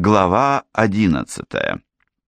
Глава 11.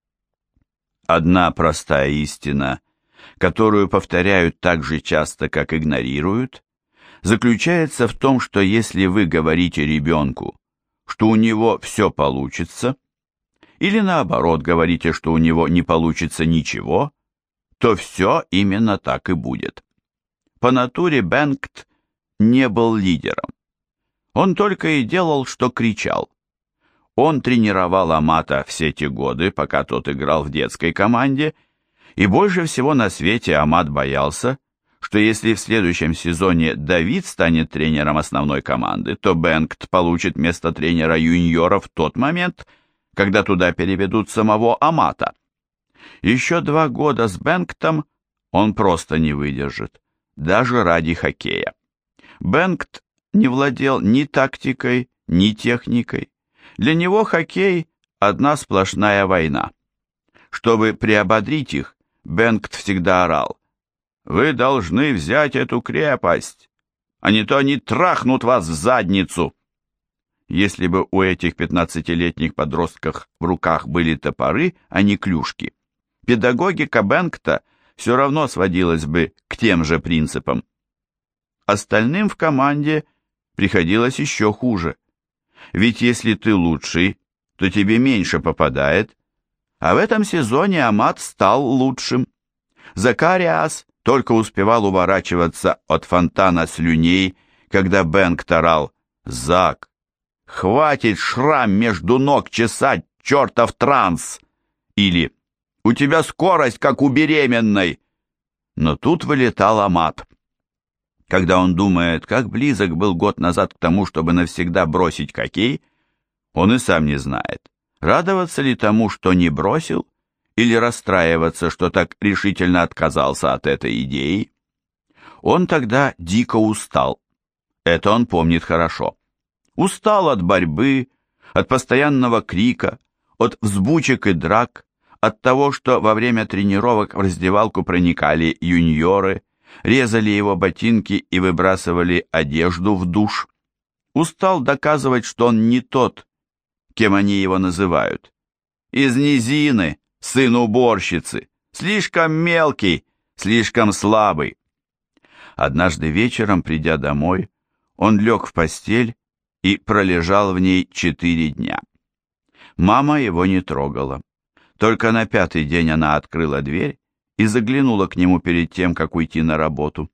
Одна простая истина, которую повторяют так же часто, как игнорируют, заключается в том, что если вы говорите ребенку, что у него все получится, или наоборот говорите, что у него не получится ничего, то все именно так и будет. По натуре Бенгт не был лидером. Он только и делал, что кричал. Он тренировал Амата все те годы, пока тот играл в детской команде, и больше всего на свете Амат боялся, что если в следующем сезоне Давид станет тренером основной команды, то Бенгт получит место тренера юниора в тот момент, когда туда переведут самого Амата. Еще 2 года с Бенгтом он просто не выдержит, даже ради хоккея. Бенгт не владел ни тактикой, ни техникой. Для него хоккей – одна сплошная война. Чтобы приободрить их, Бенгт всегда орал: «Вы должны взять эту крепость, а не то они трахнут вас в задницу!» Если бы у этих 15-летних подростков в руках были топоры, а не клюшки, педагогика Бенгта все равно сводилась бы к тем же принципам. Остальным в команде приходилось еще хуже. Ведь если ты лучший, то тебе меньше попадает, а в этом сезоне Амат стал лучшим. Закариас только успевал уворачиваться от фонтана слюней, когда Бенгт орал: «Зак, хватит шрам между ног чесать, чертов транс!» Или «У тебя скорость, как у беременной!» Но тут вылетал Амат. Когда он думает, как близок был год назад к тому, чтобы навсегда бросить хоккей, он и сам не знает, радоваться ли тому, что не бросил, или расстраиваться, что так решительно отказался от этой идеи. Он тогда дико устал. Это он помнит хорошо. Устал от борьбы, от постоянного крика, от взбучек и драк, от того, что во время тренировок в раздевалку проникали юниоры, резали его ботинки и выбрасывали одежду в душ. Устал доказывать, что он не тот, кем они его называют. Из низины, сын уборщицы, слишком мелкий, слишком слабый. Однажды вечером, придя домой, он лег в постель и пролежал в ней 4 дня. Мама его не трогала. Только на 5-й день она открыла дверь и заглянула к нему перед тем, как уйти на работу.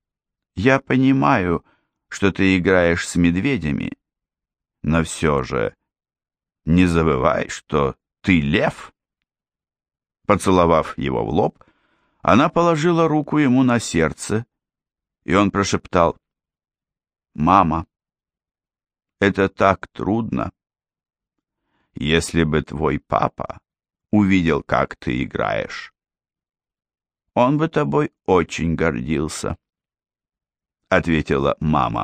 «Я понимаю, что ты играешь с медведями, но все же не забывай, что ты лев». Поцеловав его в лоб, она положила руку ему на сердце, и он прошептал: «Мама, это так трудно. Если бы твой папа увидел, как ты играешь, он бы тобой очень гордился», — ответила мама.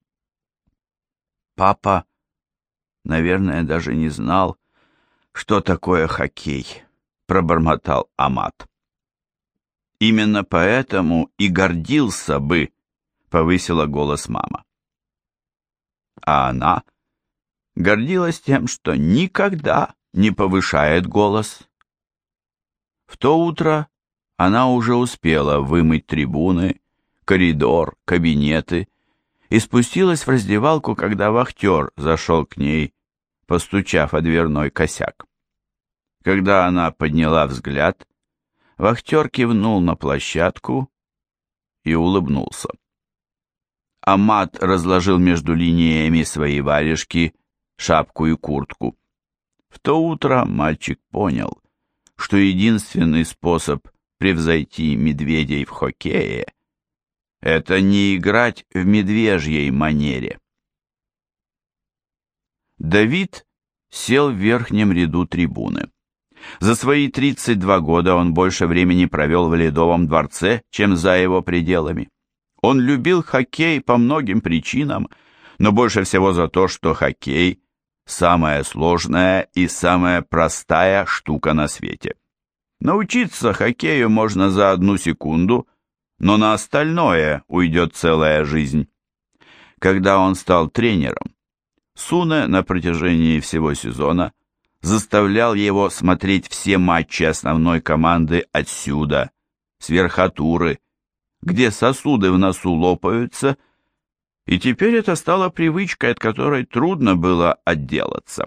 «Папа, наверное, даже не знал, что такое хоккей», — пробормотал Амат. «Именно поэтому и гордился бы», — повысила голос мама. А она гордилась тем, что никогда не повышает голос. В то утро она уже успела вымыть трибуны, коридор, кабинеты и спустилась в раздевалку, когда вахтер зашел к ней, постучав о дверной косяк. Когда она подняла взгляд, вахтер кивнул на площадку и улыбнулся. Амат разложил между линиями свои варежки, шапку и куртку. В то утро мальчик понял, что единственный способ превзойти медведей в хоккее — это не играть в медвежьей манере. Давид сел в верхнем ряду трибуны. За свои 32 года он больше времени провел в Ледовом дворце, чем за его пределами. Он любил хоккей по многим причинам, но больше всего за то, что хоккей – самая сложная и самая простая штука на свете. Научиться хоккею можно за 1 секунду, но на остальное уйдет целая жизнь. Когда он стал тренером, Суне на протяжении всего сезона заставлял его смотреть все матчи основной команды отсюда, с верхотуры, где сосуды в носу лопаются, и теперь это стало привычкой, от которой трудно было отделаться.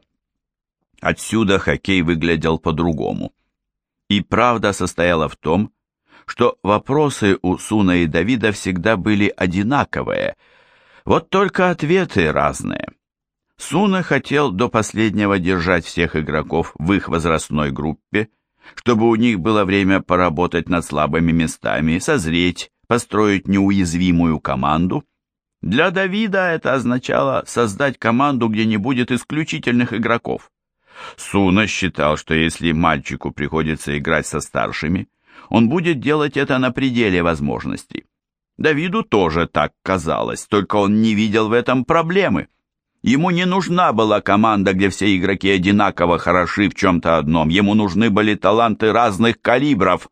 Отсюда хоккей выглядел по-другому. И правда состояла в том, что вопросы у Суна и Давида всегда были одинаковые, вот только ответы разные. Суна хотел до последнего держать всех игроков в их возрастной группе, чтобы у них было время поработать над слабыми местами, созреть, построить неуязвимую команду. Для Давида это означало создать команду, где не будет исключительных игроков. Суна считал, что если мальчику приходится играть со старшими, он будет делать это на пределе возможностей. Давиду тоже так казалось, только он не видел в этом проблемы. Ему не нужна была команда, где все игроки одинаково хороши в чем-то одном, ему нужны были таланты разных калибров.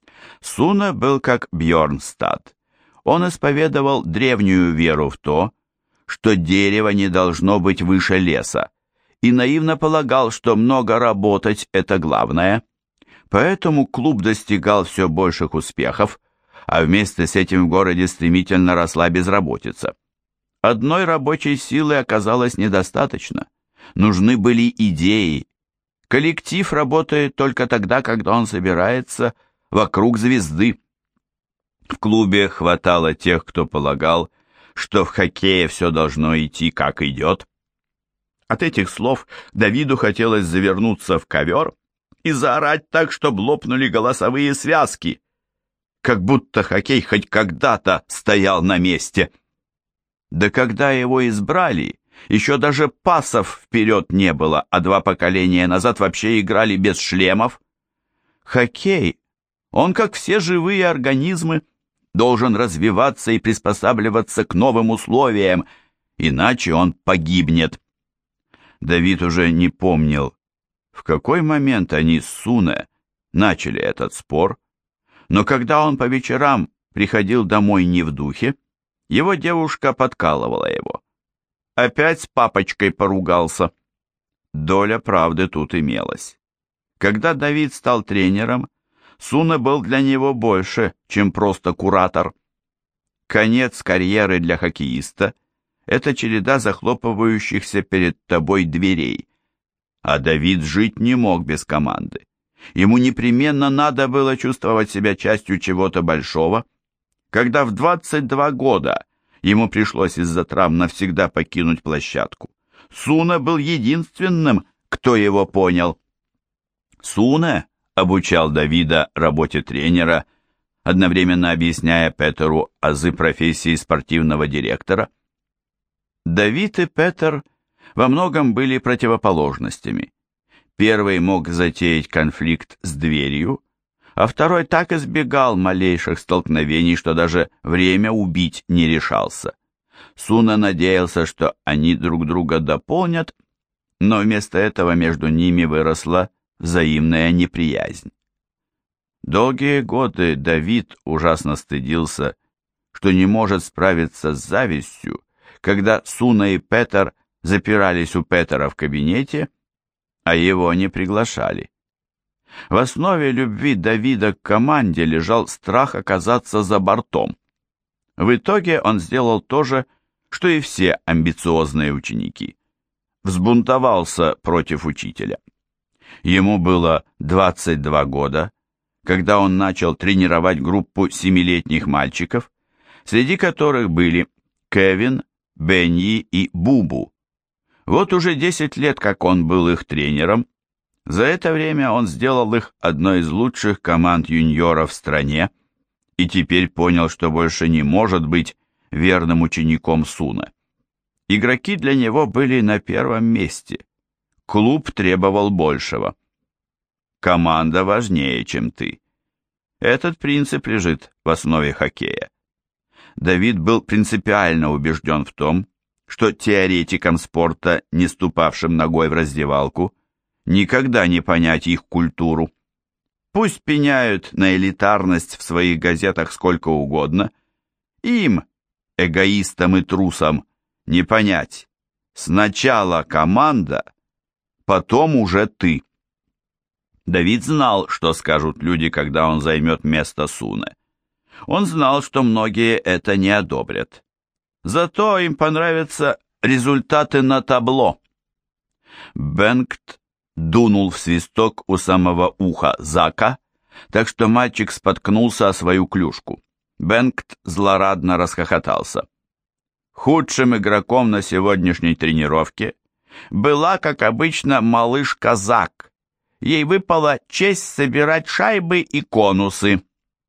Суна был как Бьорнстад. Он исповедовал древнюю веру в то, что дерево не должно быть выше леса, и наивно полагал, что много работать – это главное. Поэтому клуб достигал все больших успехов, а вместе с этим в городе стремительно росла безработица. Одной рабочей силы оказалось недостаточно. Нужны были идеи. Коллектив работает только тогда, когда он собирается вокруг звезды. В клубе хватало тех, кто полагал, что в хоккее все должно идти, как идет. От этих слов Давиду хотелось завернуться в ковер и заорать так, чтобы лопнули голосовые связки, как будто хоккей хоть когда-то стоял на месте. Да когда его избрали, еще даже пасов вперед не было, а 2 поколения назад вообще играли без шлемов. Хоккей, он, как все живые организмы, должен развиваться и приспосабливаться к новым условиям, иначе он погибнет. Давид уже не помнил, в какой момент они с Суне начали этот спор, но когда он по вечерам приходил домой не в духе, его девушка подкалывала его. Опять с папочкой поругался. Доля правды тут имелась. Когда Давид стал тренером, Суна был для него больше, чем просто куратор. Конец карьеры для хоккеиста – это череда захлопывающихся перед тобой дверей. А Давид жить не мог без команды. Ему непременно надо было чувствовать себя частью чего-то большого. Когда в 22 года ему пришлось из-за травм навсегда покинуть площадку, Суна был единственным, кто его понял. Суна обучал Давида работе тренера, одновременно объясняя Петеру азы профессии спортивного директора. Давид и Петер во многом были противоположностями. Первый мог затеять конфликт с дверью, а второй так избегал малейших столкновений, что даже время убить не решался. Суна надеялся, что они друг друга дополнят, но вместо этого между ними выросла взаимная неприязнь. Долгие годы Давид ужасно стыдился, что не может справиться с завистью, когда Суна и Петер запирались у Петера в кабинете, а его не приглашали. В основе любви Давида к команде лежал страх оказаться за бортом. В итоге он сделал то же, что и все амбициозные ученики. Взбунтовался против учителя. Ему было 22 года, когда он начал тренировать группу 7-летних мальчиков, среди которых были Кевин, Бенни и Бубу. Вот уже 10 лет, как он был их тренером. За это время он сделал их одной из лучших команд юниоров в стране и теперь понял, что больше не может быть верным учеником Суна. Игроки для него были на первом месте. Клуб требовал большего. Команда важнее, чем ты. Этот принцип лежит в основе хоккея. Давид был принципиально убежден в том, что теоретикам спорта, не ступавшим ногой в раздевалку, никогда не понять их культуру. Пусть пеняют на элитарность в своих газетах сколько угодно, им, эгоистам и трусам, не понять. Сначала команда, потом уже ты». Давид знал, что скажут люди, когда он займет место Суне. Он знал, что многие это не одобрят. Зато им понравятся результаты на табло. Бенгт дунул в свисток у самого уха Зака, так что мальчик споткнулся о свою клюшку. Бенгт злорадно расхохотался. Худшим игроком на сегодняшней тренировке была, как обычно, малышка Зак. Ей выпала честь собирать шайбы и конусы.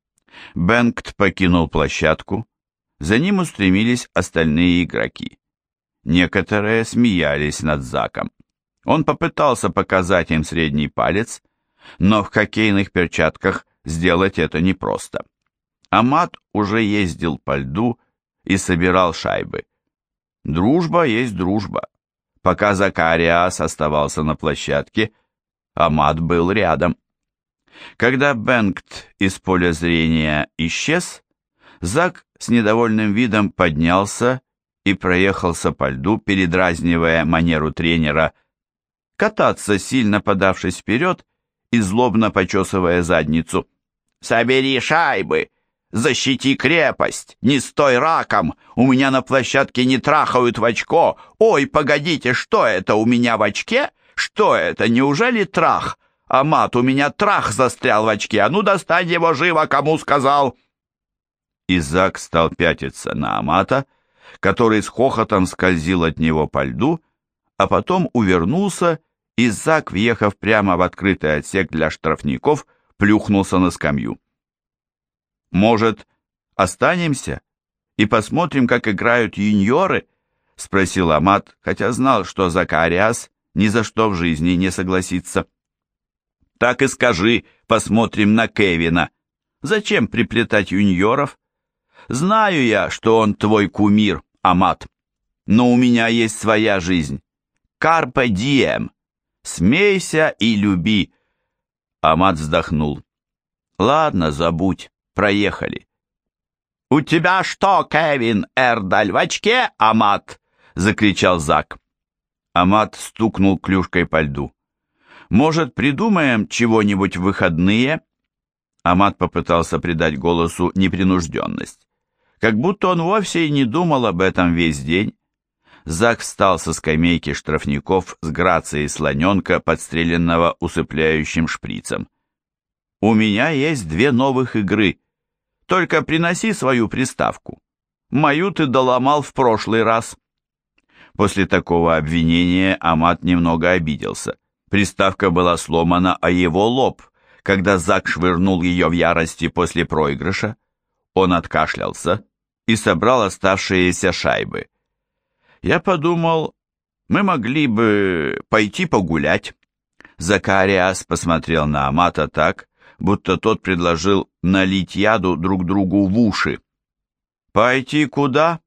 Бенгт покинул площадку. За ним устремились остальные игроки. Некоторые смеялись над Заком. Он попытался показать им средний палец, но в хоккейных перчатках сделать это непросто. Амат уже ездил по льду и собирал шайбы. Дружба есть дружба. Пока Закариас оставался на площадке, Амат был рядом. Когда Бенгт из поля зрения исчез, Зак с недовольным видом поднялся и проехался по льду, передразнивая манеру тренера кататься, сильно подавшись вперед и злобно почесывая задницу. «Собери шайбы! Защити крепость! Не стой раком! У меня на площадке не трахают в очко! Ой, погодите, что это у меня в очке? Что это, неужели трах? Амат, у меня трах застрял в очке! А ну достань его живо, кому сказал!» Изак стал пятиться на Амата, который с хохотом скользил от него по льду, а потом увернулся, и Зак, въехав прямо в открытый отсек для штрафников, плюхнулся на скамью. «Может, останемся и посмотрим, как играют юниоры?» — спросил Амат, хотя знал, что Закариас ни за что в жизни не согласится. «Так и скажи, посмотрим на Кевина. Зачем приплетать юниоров? Знаю я, что он твой кумир, Амат, но у меня есть своя жизнь. Карпе дием. Смейся и люби». Амат вздохнул. «Ладно, забудь, проехали». «У тебя что, Кевин Эрдаль, в очке, Амат?» — закричал Зак. Амат стукнул клюшкой по льду. «Может, придумаем чего-нибудь в выходные?» Амат попытался придать голосу непринужденность. Как будто он вовсе и не думал об этом весь день. Зак встал со скамейки штрафников с грацией слоненка, подстреленного усыпляющим шприцем. «У меня есть 2 новых игры. Только приноси свою приставку. Мою ты доломал в прошлый раз». После такого обвинения Амат немного обиделся. Приставка была сломана о его лоб, когда Зак швырнул ее в ярости после проигрыша. Он откашлялся и собрал оставшиеся шайбы. «Я подумал, мы могли бы пойти погулять». Закариас посмотрел на Амата так, будто тот предложил налить яду друг другу в уши. «Пойти куда?»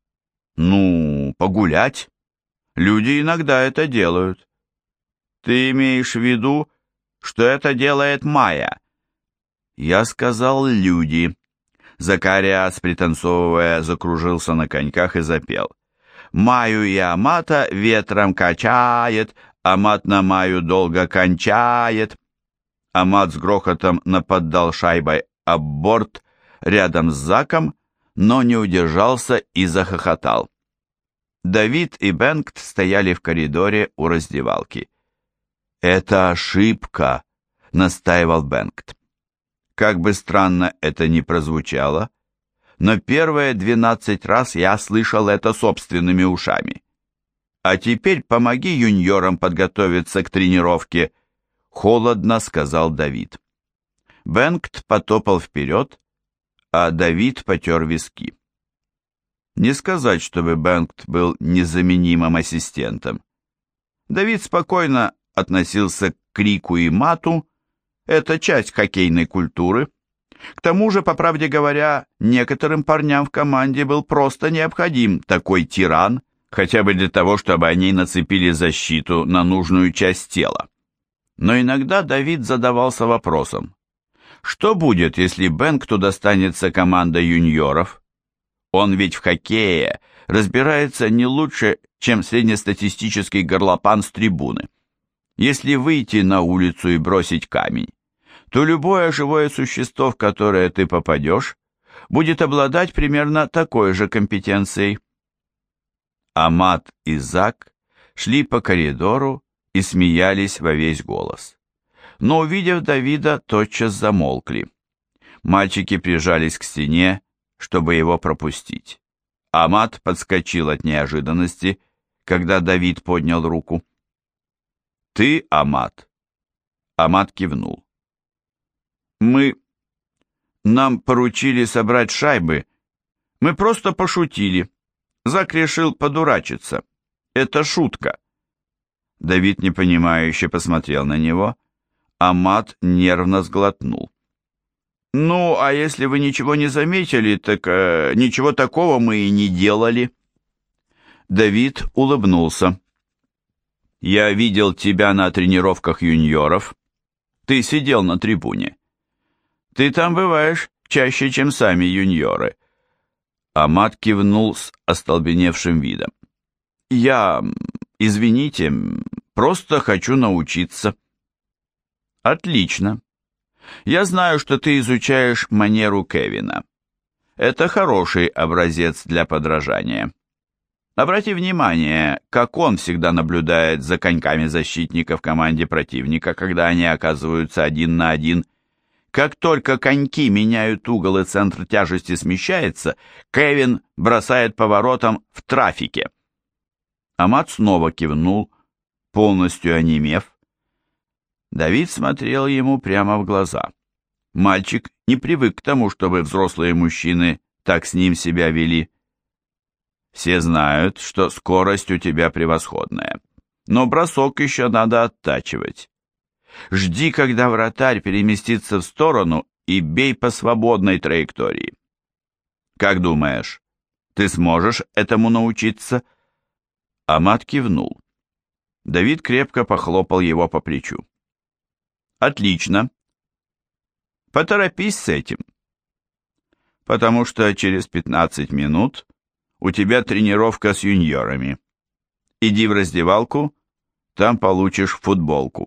«Ну, погулять. Люди иногда это делают». «Ты имеешь в виду, что это делает Майя?» «Я сказал люди». Закариас, пританцовывая, закружился на коньках и запел. «Маю и Амата ветром качает, Амат на Маю долго кончает». Амат с грохотом наподдал шайбой об борт рядом с Заком, но не удержался и захохотал. Давид и Бенгт стояли в коридоре у раздевалки. «Это ошибка», — настаивал Бенгт. Как бы странно это ни прозвучало, но первые 12 раз я слышал это собственными ушами. А теперь помоги юниорам подготовиться к тренировке, холодно сказал Давид. Бенгт потопал вперед, а Давид потер виски. Не сказать, чтобы Бенгт был незаменимым ассистентом. Давид спокойно относился к крику и мату, это часть хоккейной культуры. К тому же, по правде говоря, некоторым парням в команде был просто необходим такой тиран, хотя бы для того, чтобы они нацепили защиту на нужную часть тела. Но иногда Давид задавался вопросом, что будет, если Бенгту достанется команда юниоров? Он ведь в хоккее разбирается не лучше, чем среднестатистический горлопан с трибуны. Если выйти на улицу и бросить камень, то любое живое существо, в которое ты попадешь, будет обладать примерно такой же компетенцией. Амат и Зак шли по коридору и смеялись во весь голос. Но, увидев Давида, тотчас замолкли. Мальчики прижались к стене, чтобы его пропустить. Амат подскочил от неожиданности, когда Давид поднял руку. «Ты, Амат?» Амат кивнул. Нам поручили собрать шайбы. Мы просто пошутили. Зак решил подурачиться. Это шутка». Давид непонимающе посмотрел на него. Амат нервно сглотнул. «Ну, а если вы ничего не заметили, так ничего такого мы и не делали». Давид улыбнулся. «Я видел тебя на тренировках юниоров. Ты сидел на трибуне. Ты там бываешь чаще, чем сами юниоры». Амат кивнул с остолбеневшим видом. Извините, просто хочу научиться». «Отлично. Я знаю, что ты изучаешь манеру Кевина. Это хороший образец для подражания. Обрати внимание, как он всегда наблюдает за коньками защитника в команде противника, когда они оказываются 1 на 1. Как только коньки меняют угол и центр тяжести смещается, Кевин бросает поворотом в трафике». Амат снова кивнул, полностью онемев. Давид смотрел ему прямо в глаза. Мальчик не привык к тому, чтобы взрослые мужчины так с ним себя вели. «Все знают, что скорость у тебя превосходная, но бросок еще надо оттачивать. Жди, когда вратарь переместится в сторону, и бей по свободной траектории. Как думаешь, ты сможешь этому научиться?» Амат кивнул. Давид крепко похлопал его по плечу. «Отлично. Поторопись с этим, потому что через 15 минут у тебя тренировка с юниорами. Иди в раздевалку, там получишь футболку».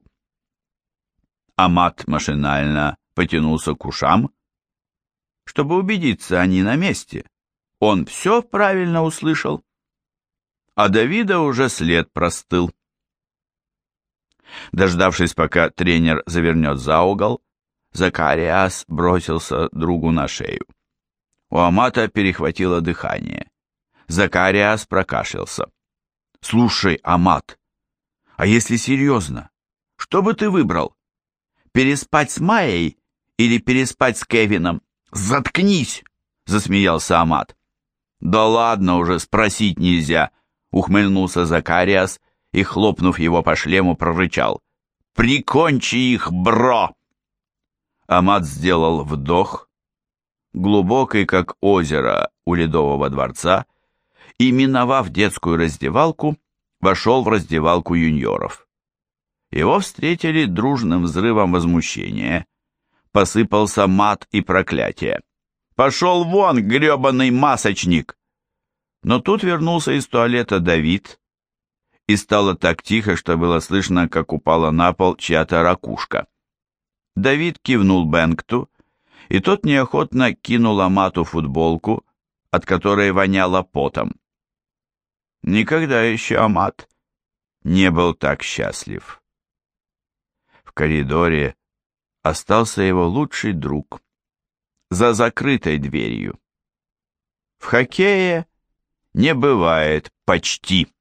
Амат машинально потянулся к ушам, чтобы убедиться, они на месте. Он все правильно услышал. А Давида уже след простыл. Дождавшись, пока тренер завернет за угол, Закариас бросился другу на шею. У Амата перехватило дыхание. Закариас прокашлялся. «Слушай, Амат, а если серьезно, что бы ты выбрал? Переспать с Майей или переспать с Кевином?» «Заткнись!» — засмеялся Амат. «Да ладно уже, спросить нельзя!» — ухмыльнулся Закариас и, хлопнув его по шлему, прорычал. «Прикончи их, бро!» Амат сделал вдох, глубокий, как озеро у Ледового дворца, и, миновав детскую раздевалку, вошел в раздевалку юниоров. Его встретили дружным взрывом возмущения. Посыпался мат и проклятие. «Пошел вон, гребаный масочник!» Но тут вернулся из туалета Давид, и стало так тихо, что было слышно, как упала на пол чья-то ракушка. Давид кивнул Бенгту, и тот неохотно кинул Амату футболку, от которой воняло потом. Никогда еще Амат не был так счастлив. В коридоре остался его лучший друг за закрытой дверью. В хоккее не бывает почти.